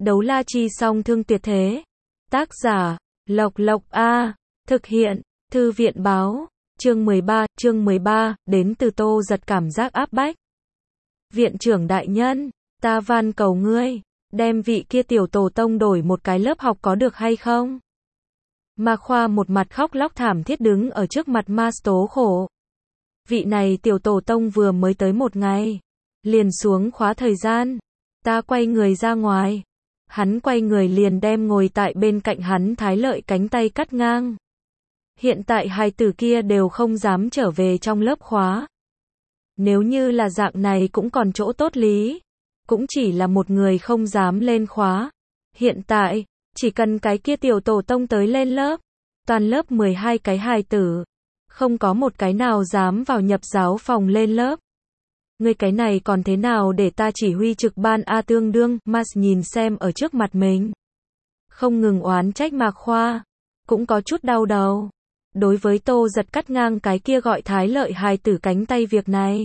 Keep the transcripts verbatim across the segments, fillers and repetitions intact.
Đấu la chi song thương tuyệt thế. Tác giả, Lộc Lộc A. Thực hiện, Thư viện báo. Chương mười ba, chương mười ba, đến từ Tô Giật cảm giác áp bách. Viện trưởng đại nhân, ta van cầu ngươi, đem vị kia tiểu tổ tông đổi một cái lớp học có được hay không? Mạc Khoa một mặt khóc lóc thảm thiết đứng ở trước mặt Mas tố khổ. Vị này tiểu tổ tông vừa mới tới một ngày, liền xuống khóa thời gian. Ta quay người ra ngoài. Hắn quay người liền đem ngồi tại bên cạnh hắn Thái Lợi cánh tay cắt ngang. Hiện tại hai tử kia đều không dám trở về trong lớp khóa. Nếu như là dạng này cũng còn chỗ tốt lý. Cũng chỉ là một người không dám lên khóa. Hiện tại, chỉ cần cái kia tiểu tổ tông tới lên lớp. Toàn lớp mười hai cái hài tử. Không có một cái nào dám vào nhập giáo phòng lên lớp. Ngươi cái này còn thế nào để ta chỉ huy trực ban A tương đương, Mas nhìn xem ở trước mặt mình. Không ngừng oán trách Mạc Khoa. Cũng có chút đau đầu. Đối với Tô Giật cắt ngang cái kia gọi Thái Lợi hài tử cánh tay việc này.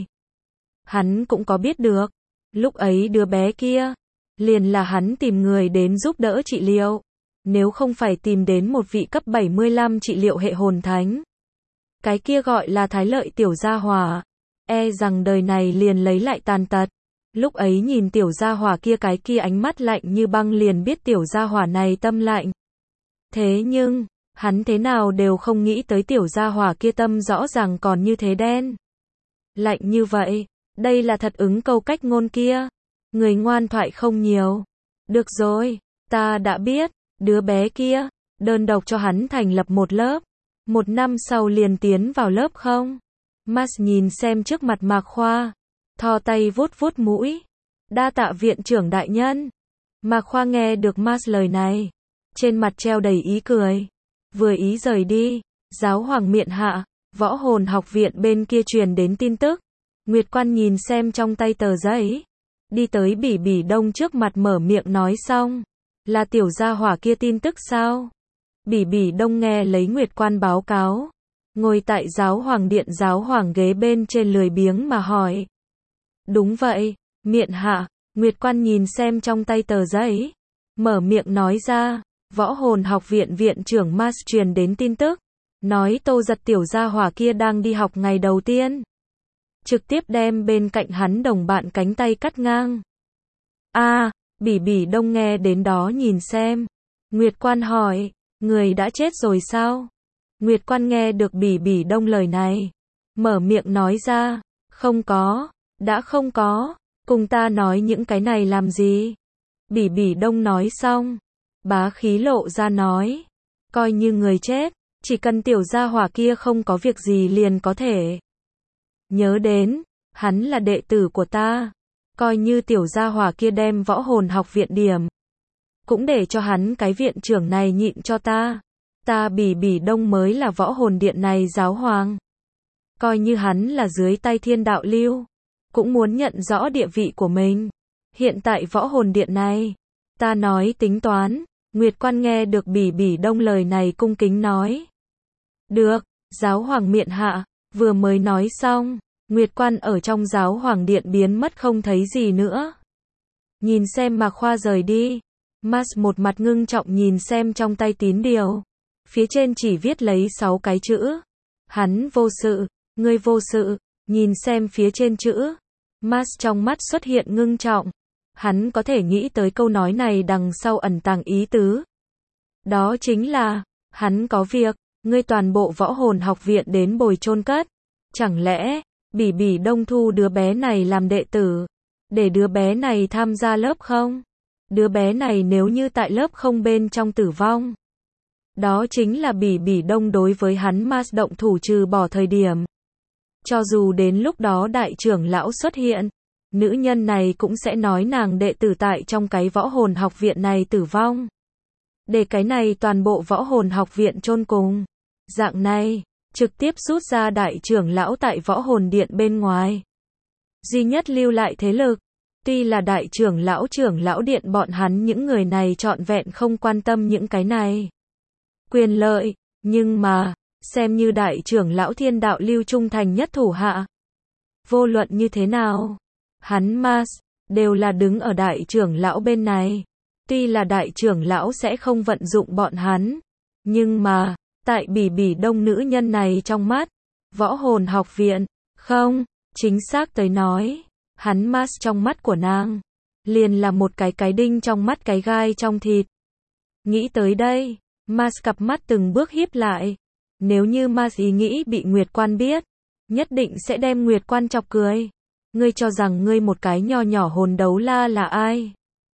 Hắn cũng có biết được. Lúc ấy đứa bé kia. Liền là hắn tìm người đến giúp đỡ trị liệu. Nếu không phải tìm đến một vị cấp bảy mươi lăm trị liệu hệ hồn thánh. Cái kia gọi là Thái Lợi tiểu gia hỏa. E rằng đời này liền lấy lại tàn tật. Lúc ấy nhìn tiểu gia hỏa kia cái kia ánh mắt lạnh như băng liền biết tiểu gia hỏa này tâm lạnh. Thế nhưng, hắn thế nào đều không nghĩ tới tiểu gia hỏa kia tâm rõ ràng còn như thế đen. Lạnh như vậy, đây là thật ứng câu cách ngôn kia. Người ngoan thoại không nhiều. Được rồi, ta đã biết, đứa bé kia, đơn độc cho hắn thành lập một lớp. Một năm sau liền tiến vào lớp không? Mas nhìn xem trước mặt Mạc Khoa, thò tay vuốt vuốt mũi. Đa tạ viện trưởng đại nhân. Mạc Khoa nghe được Mas lời này, trên mặt treo đầy ý cười. Vừa ý rời đi, giáo hoàng miện hạ, võ hồn học viện bên kia truyền đến tin tức. Nguyệt Quan nhìn xem trong tay tờ giấy, đi tới Bỉ Bỉ Đông trước mặt mở miệng nói xong. Là tiểu gia hỏa kia tin tức sao? Bỉ Bỉ Đông nghe lấy Nguyệt Quan báo cáo. Ngồi tại giáo hoàng điện giáo hoàng ghế bên trên lười biếng mà hỏi. Đúng vậy, miện hạ. Nguyệt Quan nhìn xem trong tay tờ giấy, mở miệng nói ra. Võ hồn học viện viện trưởng Mas truyền đến tin tức. Nói Tô Giật tiểu gia hỏa kia đang đi học ngày đầu tiên. Trực tiếp đem bên cạnh hắn đồng bạn cánh tay cắt ngang. A, à, Bỉ Bỉ Đông nghe đến đó nhìn xem. Nguyệt Quan hỏi, người đã chết rồi sao? Nguyệt Quan nghe được Bỉ Bỉ Đông lời này, mở miệng nói ra, không có, đã không có, cùng ta nói những cái này làm gì? Bỉ Bỉ Đông nói xong, bá khí lộ ra nói, coi như người chết, chỉ cần tiểu gia hỏa kia không có việc gì liền có thể. Nhớ đến, hắn là đệ tử của ta, coi như tiểu gia hỏa kia đem võ hồn học viện điểm. Cũng để cho hắn cái viện trưởng này nhịn cho ta. Ta Bỉ Bỉ Đông mới là võ hồn điện này giáo hoàng. Coi như hắn là dưới tay thiên đạo lưu. Cũng muốn nhận rõ địa vị của mình. Hiện tại võ hồn điện này. Ta nói tính toán. Nguyệt Quan nghe được Bỉ Bỉ Đông lời này cung kính nói. Được, giáo hoàng miện hạ. Vừa mới nói xong. Nguyệt Quan ở trong giáo hoàng điện biến mất không thấy gì nữa. Nhìn xem Mạc Khoa rời đi. Mas một mặt ngưng trọng nhìn xem trong tay tín điều. Phía trên chỉ viết lấy sáu cái chữ. Hắn vô sự, ngươi vô sự, nhìn xem phía trên chữ. Mas trong mắt xuất hiện ngưng trọng. Hắn có thể nghĩ tới câu nói này đằng sau ẩn tàng ý tứ. Đó chính là, hắn có việc, ngươi toàn bộ võ hồn học viện đến bồi chôn cất. Chẳng lẽ, Bỉ Bỉ Đông thu đứa bé này làm đệ tử, để đứa bé này tham gia lớp không? Đứa bé này nếu như tại lớp không bên trong tử vong. Đó chính là Bỉ Bỉ Đông đối với hắn Mas động thủ trừ bỏ thời điểm. Cho dù đến lúc đó đại trưởng lão xuất hiện, nữ nhân này cũng sẽ nói nàng đệ tử tại trong cái võ hồn học viện này tử vong. Để cái này toàn bộ võ hồn học viện chôn cùng. Dạng này, trực tiếp rút ra đại trưởng lão tại võ hồn điện bên ngoài. Duy nhất lưu lại thế lực. Tuy là đại trưởng lão trưởng lão điện bọn hắn những người này trọn vẹn không quan tâm những cái này. Quyền lợi, nhưng mà, xem như đại trưởng lão thiên đạo lưu trung thành nhất thủ hạ. Vô luận như thế nào, hắn Mas, đều là đứng ở đại trưởng lão bên này. Tuy là đại trưởng lão sẽ không vận dụng bọn hắn, nhưng mà, tại Bỉ Bỉ Đông nữ nhân này trong mắt, võ hồn học viện, không, chính xác tới nói, hắn Mars trong mắt của nàng, liền là một cái cái đinh trong mắt cái gai trong thịt. Nghĩ tới đây, Mars cặp mắt từng bước híp lại. Nếu như Mars ý nghĩ bị Nguyệt Quan biết, nhất định sẽ đem Nguyệt Quan chọc cười. Ngươi cho rằng ngươi một cái nho nhỏ hồn đấu la là ai?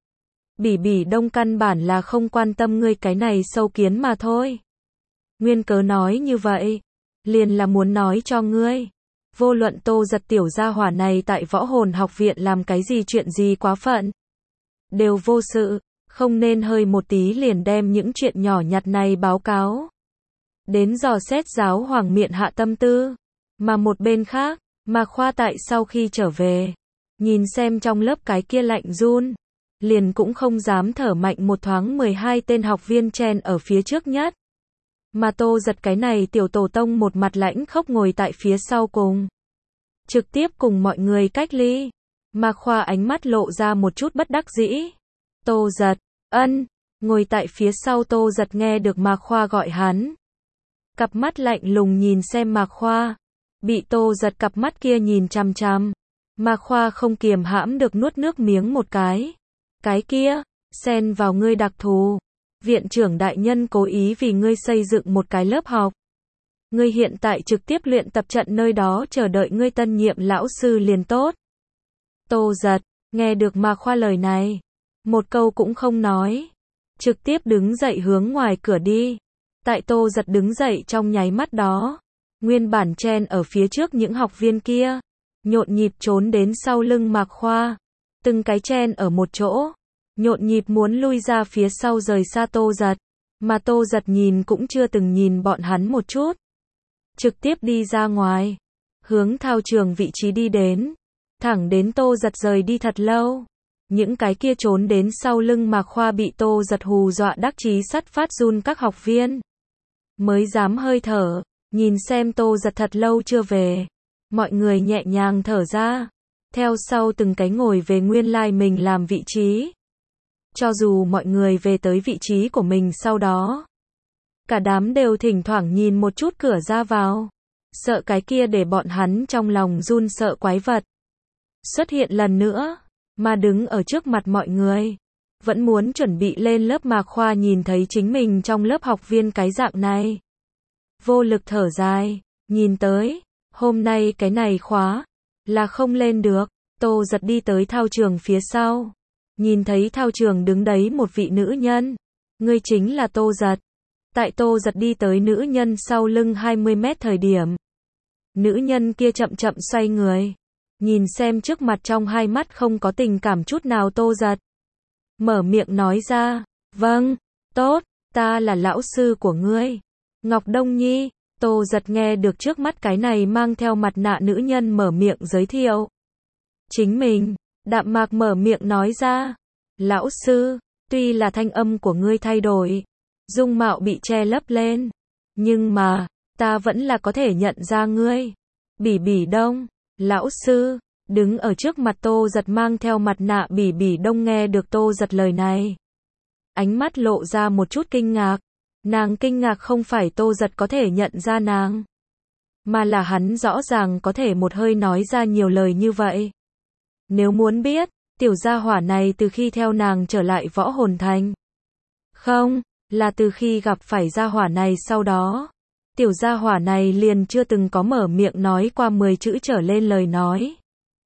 Bỉ Bỉ Đông căn bản là không quan tâm ngươi cái này sâu kiến mà thôi. Nguyên cớ nói như vậy, liền là muốn nói cho ngươi, vô luận Tô Giật tiểu gia hỏa này tại võ hồn học viện làm cái gì chuyện gì quá phận, đều vô sự, không nên hơi một tí liền đem những chuyện nhỏ nhặt này báo cáo. Đến dò xét giáo hoàng miện hạ tâm tư. Mà một bên khác, Mạc Khoa tại sau khi trở về, nhìn xem trong lớp cái kia lạnh run, liền cũng không dám thở mạnh một thoáng. Mười hai tên học viên chen ở phía trước nhất. Mà Tô Giật cái này tiểu tổ tông một mặt lãnh khốc ngồi tại phía sau cùng. Trực tiếp cùng mọi người cách ly. Mạc Khoa ánh mắt lộ ra một chút bất đắc dĩ. Tô Giật, ân, ngồi tại phía sau Tô Giật nghe được Mạc Khoa gọi hắn. Cặp mắt lạnh lùng nhìn xem Mạc Khoa. Bị Tô Giật cặp mắt kia nhìn chằm chằm. Mạc Khoa không kiềm hãm được nuốt nước miếng một cái. Cái kia, xen vào ngươi đặc thù. Viện trưởng đại nhân cố ý vì ngươi xây dựng một cái lớp học. Ngươi hiện tại trực tiếp luyện tập trận nơi đó chờ đợi ngươi tân nhiệm lão sư liền tốt. Tô Giật, nghe được Mạc Khoa lời này. Một câu cũng không nói. Trực tiếp đứng dậy hướng ngoài cửa đi. Tại Tô Giật đứng dậy trong nháy mắt đó. Nguyên bản chen ở phía trước những học viên kia. Nhộn nhịp trốn đến sau lưng Mạc Khoa. Từng cái chen ở một chỗ. Nhộn nhịp muốn lui ra phía sau rời xa Tô Giật. Mà Tô Giật nhìn cũng chưa từng nhìn bọn hắn một chút. Trực tiếp đi ra ngoài. Hướng thao trường vị trí đi đến. Thẳng đến Tô Giật rời đi thật lâu. Những cái kia trốn đến sau lưng Mạc Khoa bị Tô Giật hù dọa đắc chí sắt phát run các học viên. Mới dám hơi thở. Nhìn xem Tô Giật thật lâu chưa về. Mọi người nhẹ nhàng thở ra. Theo sau từng cái ngồi về nguyên lai mình làm vị trí. Cho dù mọi người về tới vị trí của mình sau đó. Cả đám đều thỉnh thoảng nhìn một chút cửa ra vào. Sợ cái kia để bọn hắn trong lòng run sợ quái vật. Xuất hiện lần nữa. Mà đứng ở trước mặt mọi người. Vẫn muốn chuẩn bị lên lớp Mạc Khoa nhìn thấy chính mình trong lớp học viên cái dạng này. Vô lực thở dài. Nhìn tới. Hôm nay cái này khóa. Là không lên được. Tô Giật đi tới thao trường phía sau. Nhìn thấy thao trường đứng đấy một vị nữ nhân. Ngươi chính là Tô Giật. Tại Tô Giật đi tới nữ nhân sau lưng hai mươi mét thời điểm. Nữ nhân kia chậm chậm xoay người. Nhìn xem trước mặt trong hai mắt không có tình cảm chút nào Tô Giật. Mở miệng nói ra. Vâng, tốt, ta là lão sư của ngươi. Ngọc Đông Nhi. Tô Giật nghe được trước mắt cái này mang theo mặt nạ nữ nhân mở miệng giới thiệu. Chính mình. Đạm mạc mở miệng nói ra. Lão sư, tuy là thanh âm của ngươi thay đổi. Dung mạo bị che lấp lên. Nhưng mà, ta vẫn là có thể nhận ra ngươi. Bỉ Bỉ Đông. Lão sư, đứng ở trước mặt Tô Giật mang theo mặt nạ Bỉ Bỉ Đông nghe được Tô Giật lời này. Ánh mắt lộ ra một chút kinh ngạc. Nàng kinh ngạc không phải Tô Giật có thể nhận ra nàng. Mà là hắn rõ ràng có thể một hơi nói ra nhiều lời như vậy. Nếu muốn biết, tiểu gia hỏa này từ khi theo nàng trở lại võ hồn thành. Không, là từ khi gặp phải gia hỏa này sau đó. Tiểu gia hỏa này liền chưa từng có mở miệng nói qua mười chữ trở lên lời nói.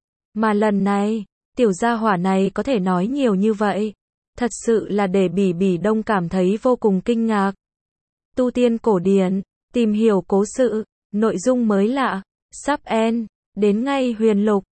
Mà lần này, tiểu gia hỏa này có thể nói nhiều như vậy. Thật sự là để Bỉ Bỉ Đông cảm thấy vô cùng kinh ngạc. Tu tiên cổ điển, tìm hiểu cố sự, nội dung mới lạ, sắp end, đến ngay huyền lục.